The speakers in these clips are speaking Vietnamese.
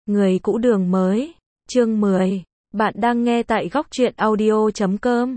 Người cũ đường mới. Chương 10. Bạn đang nghe tại góc truyện audio.com.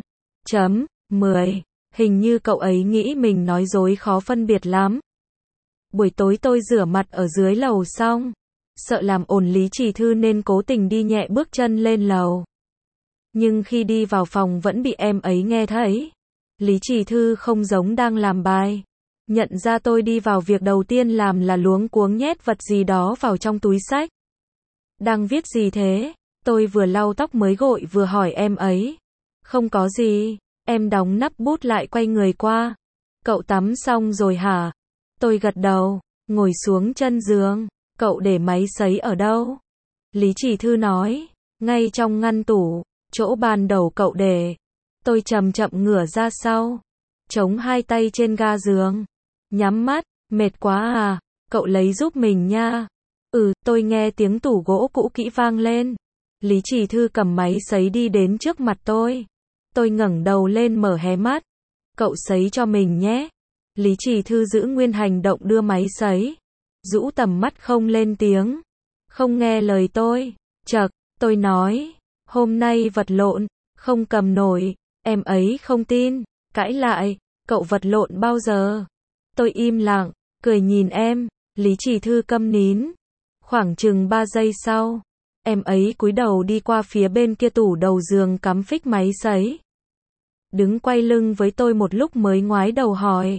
10. Hình như cậu ấy nghĩ mình nói dối khó phân biệt lắm. Buổi tối tôi rửa mặt ở dưới lầu xong. Sợ làm ồn Lý Trì Thư nên cố tình đi nhẹ bước chân lên lầu. Nhưng khi đi vào phòng vẫn bị em ấy nghe thấy. Lý Trì Thư không giống đang làm bài. Nhận ra tôi đi vào, việc đầu tiên làm là luống cuống nhét vật gì đó vào trong túi xách. Đang viết gì thế? Tôi vừa lau tóc mới gội vừa hỏi em ấy. Không có gì. Em đóng nắp bút lại quay người qua. Cậu tắm xong rồi hả? Tôi gật đầu, ngồi xuống chân giường. Cậu để máy sấy ở đâu? Lý Trì Thư nói. Ngay trong ngăn tủ, chỗ ban đầu cậu để. Tôi chậm chậm ngửa ra sau, chống hai tay trên ga giường. Nhắm mắt, mệt quá à? Cậu lấy giúp mình nha. Tôi nghe tiếng tủ gỗ cũ kỹ vang lên. Lý Trì Thư cầm máy sấy đi đến trước mặt tôi. Tôi ngẩng đầu lên mở hé mắt. Cậu sấy cho mình nhé. Lý Trì Thư giữ nguyên hành động đưa máy sấy. Rũ tầm mắt không lên tiếng. Không nghe lời tôi. Chậc, tôi nói. Hôm nay vật lộn, không cầm nổi. Em ấy không tin, cãi lại. Cậu vật lộn bao giờ? Tôi im lặng, cười nhìn em. Lý Trì Thư câm nín. Khoảng chừng 3 giây sau, em ấy cúi đầu đi qua phía bên kia tủ đầu giường cắm phích máy sấy. Đứng quay lưng với tôi một lúc mới ngoái đầu hỏi.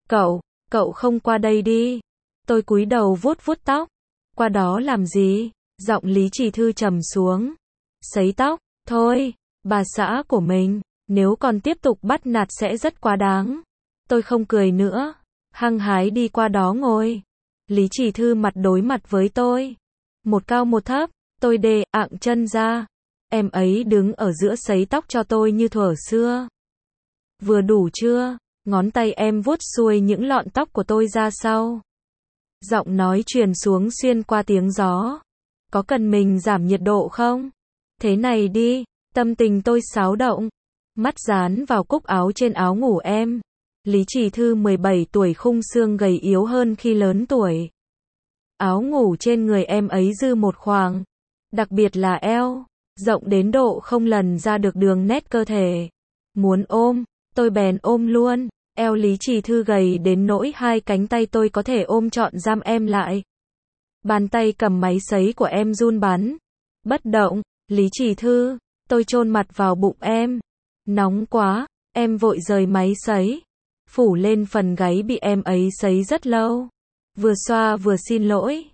Cậu không qua đây đi. Tôi cúi đầu vuốt vuốt tóc. Qua đó làm gì? Giọng Lý Trì Thư trầm xuống. Sấy tóc, thôi, bà xã của mình, nếu còn tiếp tục bắt nạt sẽ rất quá đáng. Tôi không cười nữa, hăng hái đi qua đó ngồi. Lý Trì Thư mặt đối mặt với tôi. Một cao một thấp, tôi đê ạng chân ra. Em ấy đứng ở giữa sấy tóc cho tôi như thuở xưa. Vừa đủ chưa? Ngón tay em vuốt xuôi những lọn tóc của tôi ra sau. Giọng nói truyền xuống xuyên qua tiếng gió. Có cần mình giảm nhiệt độ không? Thế này đi, tâm tình tôi xáo động. Mắt dán vào cúc áo trên áo ngủ em. Lý Trì Thư 17 tuổi, khung xương gầy yếu hơn khi lớn tuổi. Áo ngủ trên người em ấy dư một khoảng. Đặc biệt là eo, rộng đến độ không lần ra được đường nét cơ thể. Muốn ôm, tôi bèn ôm luôn. Eo Lý Trì Thư gầy đến nỗi hai cánh tay tôi có thể ôm trọn giam em lại. Bàn tay cầm máy sấy của em run bắn. Bất động, Lý Trì Thư, tôi chôn mặt vào bụng em. Nóng quá, em vội rời máy sấy. Phủ lên phần gáy bị em ấy sấy rất lâu. Vừa xoa vừa xin lỗi.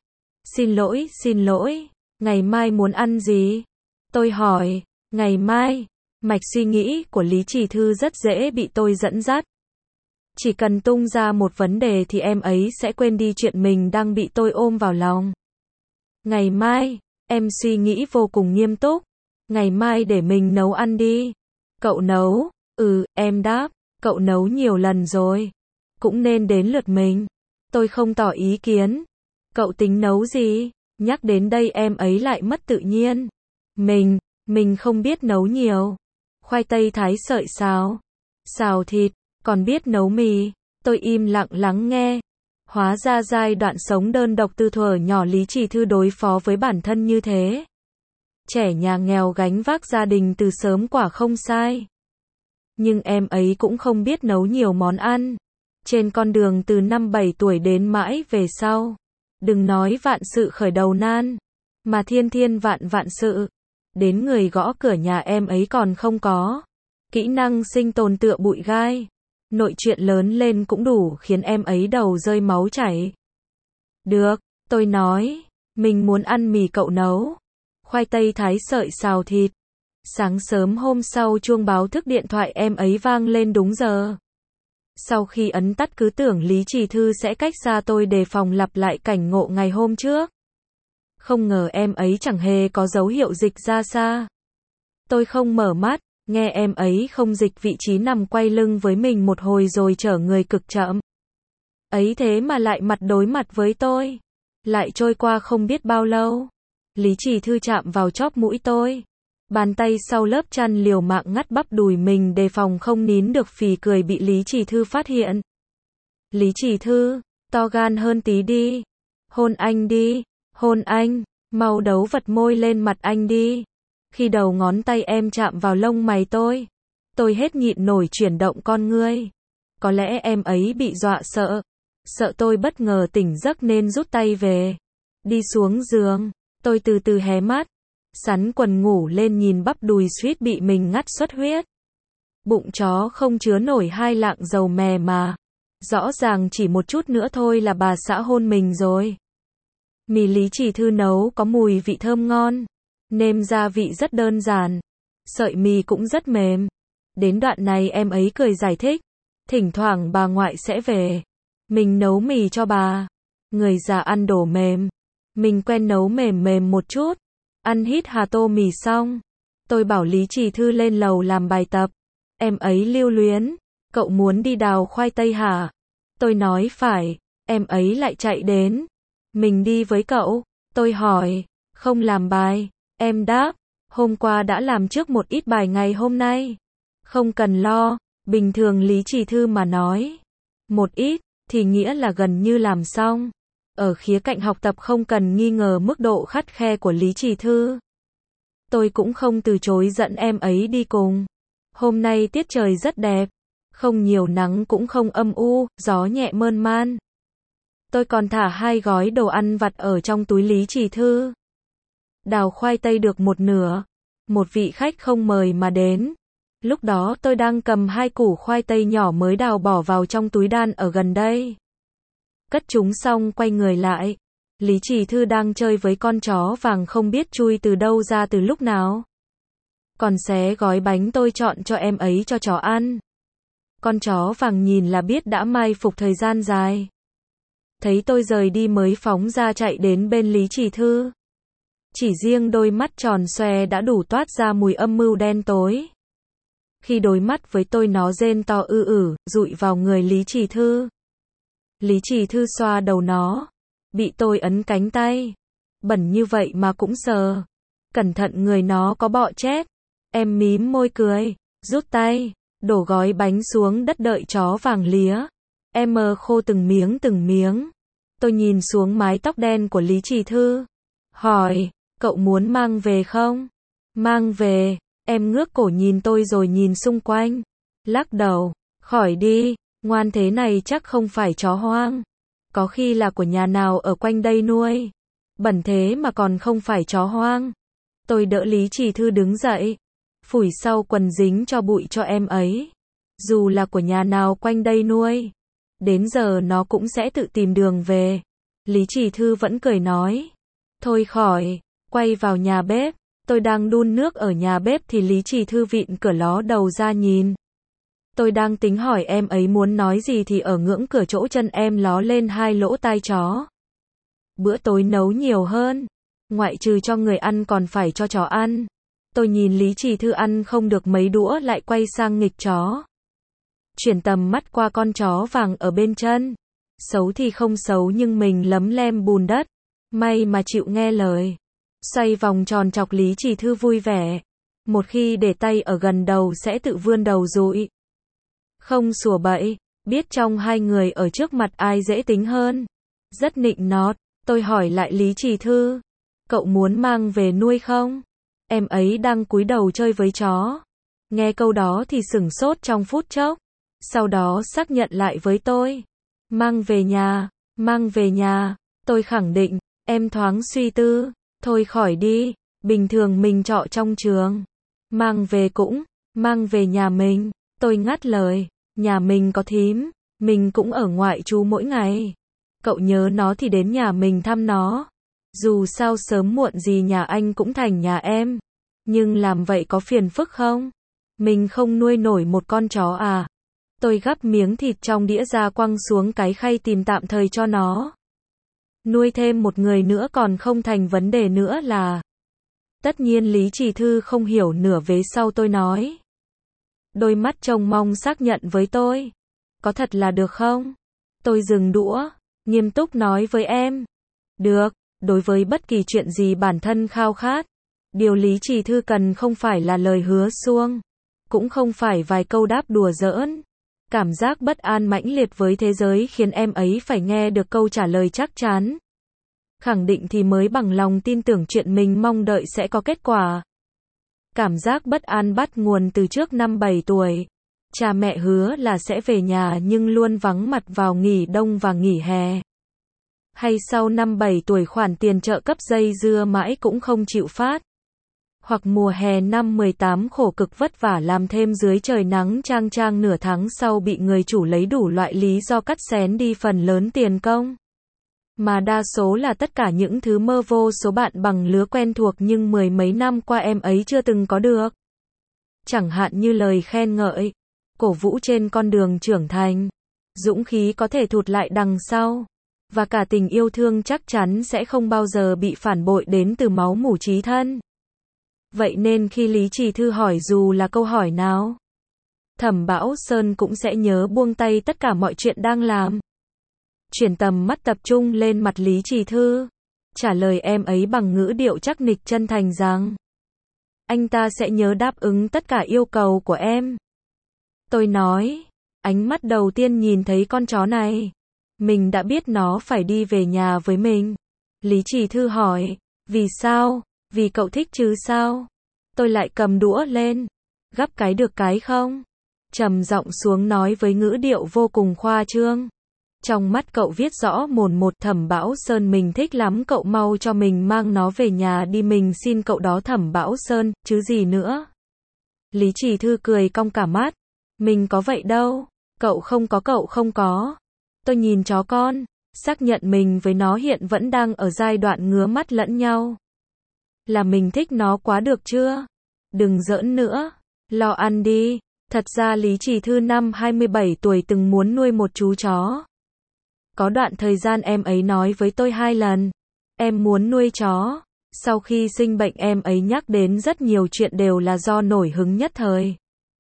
Xin lỗi. Ngày mai muốn ăn gì? Tôi hỏi. Ngày mai? Mạch suy nghĩ của Lý Trì Thư rất dễ bị tôi dẫn dắt. Chỉ cần tung ra một vấn đề thì em ấy sẽ quên đi chuyện mình đang bị tôi ôm vào lòng. Ngày mai, em suy nghĩ vô cùng nghiêm túc. Ngày mai để mình nấu ăn đi. Cậu nấu? Em đáp. Cậu nấu nhiều lần rồi. Cũng nên đến lượt mình. Tôi không tỏ ý kiến. Cậu tính nấu gì? Nhắc đến đây em ấy lại mất tự nhiên. Mình không biết nấu nhiều. Khoai tây thái sợi xào thịt, còn biết nấu mì. Tôi im lặng lắng nghe. Hóa ra giai đoạn sống đơn độc từ thuở nhỏ Lý Trì Thư đối phó với bản thân như thế. Trẻ nhà nghèo gánh vác gia đình từ sớm quả không sai. Nhưng em ấy cũng không biết nấu nhiều món ăn. Trên con đường từ năm 7 tuổi đến mãi về sau. Đừng nói vạn sự khởi đầu nan. Mà thiên vạn sự. Đến người gõ cửa nhà em ấy còn không có. Kỹ năng sinh tồn tựa bụi gai. Nội chuyện lớn lên cũng đủ khiến em ấy đầu rơi máu chảy. Được, tôi nói. Mình muốn ăn mì cậu nấu. Khoai tây thái sợi xào thịt. Sáng sớm hôm sau chuông báo thức điện thoại em ấy vang lên đúng giờ. Sau khi ấn tắt cứ tưởng Lý Trì Thư sẽ cách xa tôi đề phòng lặp lại cảnh ngộ ngày hôm trước. Không ngờ em ấy chẳng hề có dấu hiệu dịch ra xa. Tôi không mở mắt, nghe em ấy không dịch vị trí nằm quay lưng với mình một hồi rồi trở người cực chậm. Ấy thế mà lại mặt đối mặt với tôi. Lại trôi qua không biết bao lâu. Lý Trì Thư chạm vào chóp mũi tôi. Bàn tay sau lớp chăn liều mạng ngắt bắp đùi mình đề phòng không nín được phì cười bị Lý Trì Thư phát hiện. Lý Trì Thư, to gan hơn tí đi. Hôn anh đi. Hôn anh. Mau đấu vật môi lên mặt anh đi. Khi đầu ngón tay em chạm vào lông mày tôi hết nhịn nổi chuyển động con ngươi. Có lẽ em ấy bị dọa sợ. Sợ tôi bất ngờ tỉnh giấc nên rút tay về. Đi xuống giường, tôi từ từ hé mắt. Sắn quần ngủ lên nhìn bắp đùi suýt bị mình ngắt xuất huyết. Bụng chó không chứa nổi 2 lạng dầu mè mà. Rõ ràng chỉ một chút nữa thôi là bà xã hôn mình rồi. Mì Lý Chỉ Thư nấu có mùi vị thơm ngon. Nêm gia vị rất đơn giản. Sợi mì cũng rất mềm. Đến đoạn này em ấy cười giải thích. Thỉnh thoảng bà ngoại sẽ về. Mình nấu mì cho bà. Người già ăn đổ mềm. Mình quen nấu mềm mềm một chút. Ăn hít hà tô mì xong. Tôi bảo Lý Chỉ Thư lên lầu làm bài tập. Em ấy lưu luyến. Cậu muốn đi đào khoai tây hả? Tôi nói phải. Em ấy lại chạy đến. Mình đi với cậu. Tôi hỏi. Không làm bài. Em đáp. Hôm qua đã làm trước một ít bài ngày hôm nay. Không cần lo. Bình thường Lý Chỉ Thư mà nói. Một ít, thì nghĩa là gần như làm xong. Ở khía cạnh học tập không cần nghi ngờ mức độ khắt khe của Lý Chỉ Thư. Tôi cũng không từ chối dẫn em ấy đi cùng. Hôm nay tiết trời rất đẹp. Không nhiều nắng cũng không âm u, gió nhẹ mơn man. Tôi còn thả 2 gói đồ ăn vặt ở trong túi Lý Chỉ Thư. Đào khoai tây được một nửa. Một vị khách không mời mà đến. Lúc đó tôi đang cầm 2 củ khoai tây nhỏ mới đào bỏ vào trong túi đan ở gần đây. Cất chúng xong quay người lại. Lý Chỉ Thư đang chơi với con chó vàng không biết chui từ đâu ra từ lúc nào. Còn xé gói bánh tôi chọn cho em ấy cho chó ăn. Con chó vàng nhìn là biết đã mai phục thời gian dài. Thấy tôi rời đi mới phóng ra chạy đến bên Lý Chỉ Thư. Chỉ riêng đôi mắt tròn xoe đã đủ toát ra mùi âm mưu đen tối. Khi đối mắt với tôi nó rên to dụi vào người Lý Chỉ Thư. Lý Chỉ Thư xoa đầu nó. Bị tôi ấn cánh tay. Bẩn như vậy mà cũng sờ. Cẩn thận người nó có bọ chét. Em mím môi cười. Rút tay. Đổ gói bánh xuống đất đợi chó vàng lía. Em khô từng miếng. Tôi nhìn xuống mái tóc đen của Lý Chỉ Thư. Hỏi. Cậu muốn mang về không? Mang về. Em ngước cổ nhìn tôi rồi nhìn xung quanh. Lắc đầu. Khỏi đi. Ngoan thế này chắc không phải chó hoang. Có khi là của nhà nào ở quanh đây nuôi. Bẩn thế mà còn không phải chó hoang. Tôi đỡ Lý Chỉ Thư đứng dậy. Phủi sau quần dính cho bụi cho em ấy. Dù là của nhà nào quanh đây nuôi. Đến giờ nó cũng sẽ tự tìm đường về. Lý Chỉ Thư vẫn cười nói. Thôi khỏi. Quay vào nhà bếp. Tôi đang đun nước ở nhà bếp thì Lý Chỉ Thư vịn cửa ló đầu ra nhìn. Tôi đang tính hỏi em ấy muốn nói gì thì ở ngưỡng cửa chỗ chân em ló lên 2 lỗ tai chó. Bữa tối nấu nhiều hơn. Ngoại trừ cho người ăn còn phải cho chó ăn. Tôi nhìn Lý Chỉ Thư ăn không được mấy đũa lại quay sang nghịch chó. Chuyển tầm mắt qua con chó vàng ở bên chân. Xấu thì không xấu nhưng mình lấm lem bùn đất. May mà chịu nghe lời. Xoay vòng tròn chọc Lý Chỉ Thư vui vẻ. Một khi để tay ở gần đầu sẽ tự vươn đầu dụi. Không sủa bậy. Biết trong 2 người ở trước mặt ai dễ tính hơn. Rất nịnh nọt. Tôi hỏi lại Lý Chỉ Thư. Cậu muốn mang về nuôi không? Em ấy đang cúi đầu chơi với chó. Nghe câu đó thì sửng sốt trong phút chốc. Sau đó xác nhận lại với tôi. Mang về nhà. Mang về nhà. Tôi khẳng định. Em thoáng suy tư. Thôi khỏi đi. Bình thường mình trọ trong trường. Mang về cũng. Mang về nhà mình. Tôi ngắt lời. Nhà mình có thím. Mình cũng ở ngoại trú mỗi ngày. Cậu nhớ nó thì đến nhà mình thăm nó. Dù sao sớm muộn gì nhà anh cũng thành nhà em. Nhưng làm vậy có phiền phức không? Mình không nuôi nổi một con chó à? Tôi gắp miếng thịt trong đĩa ra quăng xuống cái khay tìm tạm thời cho nó. Nuôi thêm một người nữa còn không thành vấn đề nữa là. Tất nhiên Lý Chỉ Thư không hiểu nửa vế sau tôi nói. Đôi mắt trông mong xác nhận với tôi. Có thật là được không? Tôi dừng đũa, nghiêm túc nói với em. Được, đối với bất kỳ chuyện gì bản thân khao khát. Điều Lý Chỉ Thư cần không phải là lời hứa suông. Cũng không phải vài câu đáp đùa giỡn. Cảm giác bất an mãnh liệt với thế giới khiến em ấy phải nghe được câu trả lời chắc chắn. khẳng định thì mới bằng lòng tin tưởng chuyện mình mong đợi sẽ có kết quả. Cảm giác bất an bắt nguồn từ trước năm 7 tuổi. Cha mẹ hứa là sẽ về nhà nhưng luôn vắng mặt vào nghỉ đông và nghỉ hè. Hay sau năm 7 tuổi khoản tiền trợ cấp dây dưa mãi cũng không chịu phát. Hoặc mùa hè năm 18 khổ cực vất vả làm thêm dưới trời nắng chang chang nửa tháng sau bị người chủ lấy đủ loại lý do cắt xén đi phần lớn tiền công. Mà đa số là tất cả những thứ mơ vô số bạn bằng lứa quen thuộc nhưng mười mấy năm qua em ấy chưa từng có được. Chẳng hạn như lời khen ngợi, cổ vũ trên con đường trưởng thành, dũng khí có thể thụt lại đằng sau, và cả tình yêu thương chắc chắn sẽ không bao giờ bị phản bội đến từ máu mủ chí thân. Vậy nên khi Lý Trì Thư hỏi dù là câu hỏi nào, Thẩm Bão Sơn cũng sẽ nhớ buông tay tất cả mọi chuyện đang làm. Chuyển tầm mắt tập trung lên mặt Lý Trì Thư, trả lời em ấy bằng ngữ điệu chắc nịch chân thành rằng anh ta sẽ nhớ đáp ứng tất cả yêu cầu của em. Tôi nói, ánh mắt đầu tiên nhìn thấy con chó này, mình đã biết nó phải đi về nhà với mình. Lý Trì Thư hỏi, vì sao? Vì cậu thích chứ sao? Tôi lại cầm đũa lên, gắp cái được cái không? Trầm giọng xuống nói với ngữ điệu vô cùng khoa trương. Trong mắt cậu viết rõ mồn một. Thẩm Bão Sơn, mình thích lắm, cậu mau cho mình mang nó về nhà đi, mình xin cậu đó Thẩm Bão Sơn, chứ gì nữa. Lý Trì Thư cười cong cả mắt, mình có vậy đâu, cậu không có. Tôi nhìn chó con, xác nhận mình với nó hiện vẫn đang ở giai đoạn ngứa mắt lẫn nhau. Là mình thích nó quá được chưa? Đừng giỡn nữa, lo ăn đi. Thật ra Lý Trì Thư năm 27 tuổi từng muốn nuôi một chú chó. Có đoạn thời gian em ấy nói với tôi 2 lần, em muốn nuôi chó. Sau khi sinh bệnh em ấy nhắc đến rất nhiều chuyện đều là do nổi hứng nhất thời.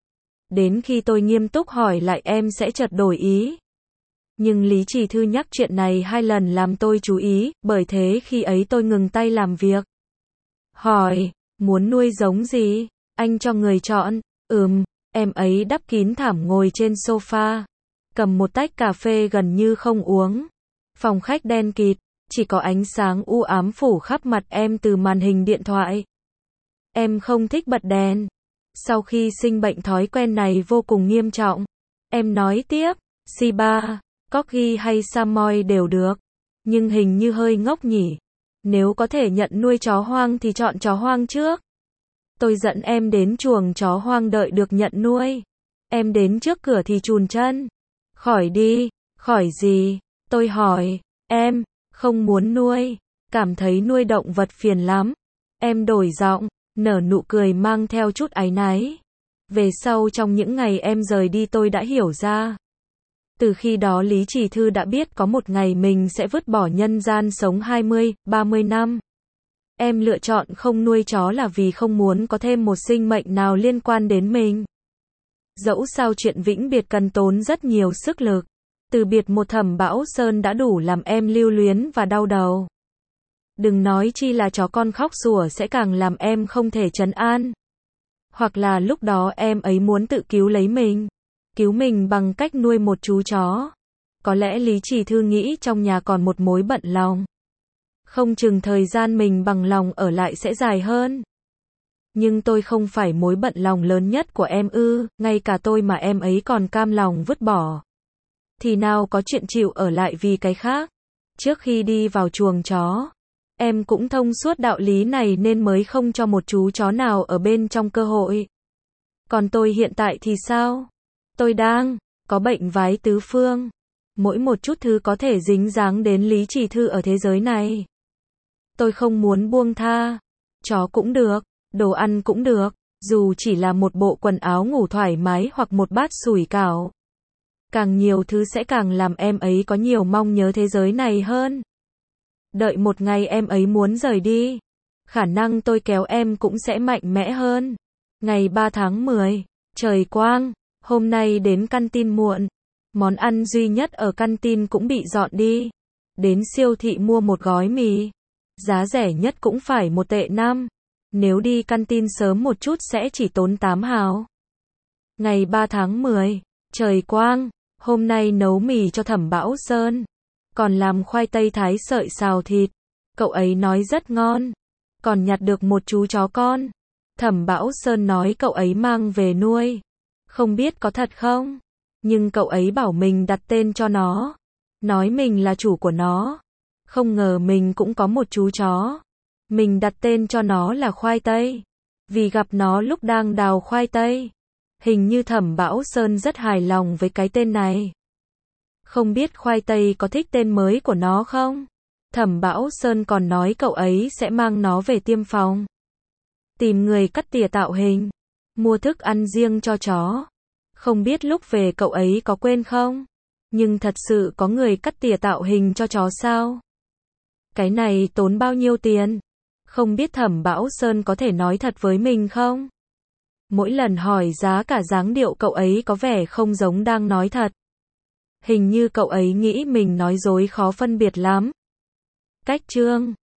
Đến khi tôi nghiêm túc hỏi lại em sẽ chợt đổi ý. Nhưng Lý Trì Thư nhắc chuyện này 2 lần làm tôi chú ý, bởi thế khi ấy tôi ngừng tay làm việc. Hỏi, muốn nuôi giống gì? Anh cho người chọn. Em ấy đắp kín thảm ngồi trên sofa, cầm một tách cà phê gần như không uống. Phòng khách đen kịt, chỉ có ánh sáng u ám phủ khắp mặt em từ màn hình điện thoại. Em không thích bật đèn. Sau khi sinh bệnh thói quen này vô cùng nghiêm trọng. Em nói tiếp, Shiba, Corgi hay Samoyed đều được, nhưng hình như hơi ngốc nhỉ. Nếu có thể nhận nuôi chó hoang thì chọn chó hoang trước. Tôi dẫn em đến chuồng chó hoang đợi được nhận nuôi. Em đến trước cửa thì chùn chân. Khỏi đi, khỏi gì? Tôi hỏi, em không muốn nuôi, cảm thấy nuôi động vật phiền lắm. Em đổi giọng, nở nụ cười mang theo chút áy náy. Về sau trong những ngày em rời đi tôi đã hiểu ra. Từ khi đó Lý Trì Thư đã biết có một ngày mình sẽ vứt bỏ nhân gian sống 20, 30 năm. Em lựa chọn không nuôi chó là vì không muốn có thêm một sinh mệnh nào liên quan đến mình. Dẫu sao chuyện vĩnh biệt cần tốn rất nhiều sức lực. Từ biệt một Thẩm Bão Sơn đã đủ làm em lưu luyến và đau đầu. Đừng nói chi là chó con khóc sủa sẽ càng làm em không thể trấn an. Hoặc là lúc đó em ấy muốn tự cứu lấy mình. Cứu mình bằng cách nuôi một chú chó. Có lẽ Lý Trì Thư nghĩ trong nhà còn một mối bận lòng. Không chừng thời gian mình bằng lòng ở lại sẽ dài hơn. Nhưng tôi không phải mối bận lòng lớn nhất của em ư, ngay cả tôi mà em ấy còn cam lòng vứt bỏ. Thì nào có chuyện chịu ở lại vì cái khác. Trước khi đi vào chuồng chó, em cũng thông suốt đạo lý này nên mới không cho một chú chó nào ở bên trong cơ hội. Còn tôi hiện tại thì sao? Tôi đang có bệnh vái tứ phương. Mỗi một chút thứ có thể dính dáng đến Lý Trì Thư ở thế giới này. Tôi không muốn buông tha. Chó cũng được, đồ ăn cũng được, dù chỉ là một bộ quần áo ngủ thoải mái hoặc một bát sủi cảo. Càng nhiều thứ sẽ càng làm em ấy có nhiều mong nhớ thế giới này hơn. Đợi một ngày em ấy muốn rời đi, khả năng tôi kéo em cũng sẽ mạnh mẽ hơn. Ngày 3 tháng 10, trời quang, hôm nay đến căn tin muộn. Món ăn duy nhất ở căn tin cũng bị dọn đi. Đến siêu thị mua một gói mì. Giá rẻ nhất cũng phải 1 tệ 5. Nếu đi căn tin sớm một chút sẽ chỉ tốn 8 hào. Ngày 3 tháng 10, trời quang, hôm nay nấu mì cho Thẩm Bão Sơn. Còn làm khoai tây thái sợi xào thịt. Cậu ấy nói rất ngon. Còn nhặt được một chú chó con. Thẩm Bảo Sơn nói cậu ấy mang về nuôi. Không biết có thật không? Nhưng cậu ấy bảo mình đặt tên cho nó. Nói mình là chủ của nó. Không ngờ mình cũng có một chú chó. Mình đặt tên cho nó là Khoai Tây. Vì gặp nó lúc đang đào khoai tây. Hình như Thẩm Bảo Sơn rất hài lòng với cái tên này. Không biết Khoai Tây có thích tên mới của nó không? Thẩm Bảo Sơn còn nói cậu ấy sẽ mang nó về tiêm phòng. Tìm người cắt tỉa tạo hình. Mua thức ăn riêng cho chó. Không biết lúc về cậu ấy có quên không? Nhưng thật sự có người cắt tỉa tạo hình cho chó sao? Cái này tốn bao nhiêu tiền? Không biết Thẩm Bảo Sơn có thể nói thật với mình không? Mỗi lần hỏi giá cả dáng điệu cậu ấy có vẻ không giống đang nói thật. Hình như cậu ấy nghĩ mình nói dối khó phân biệt lắm. Cách chương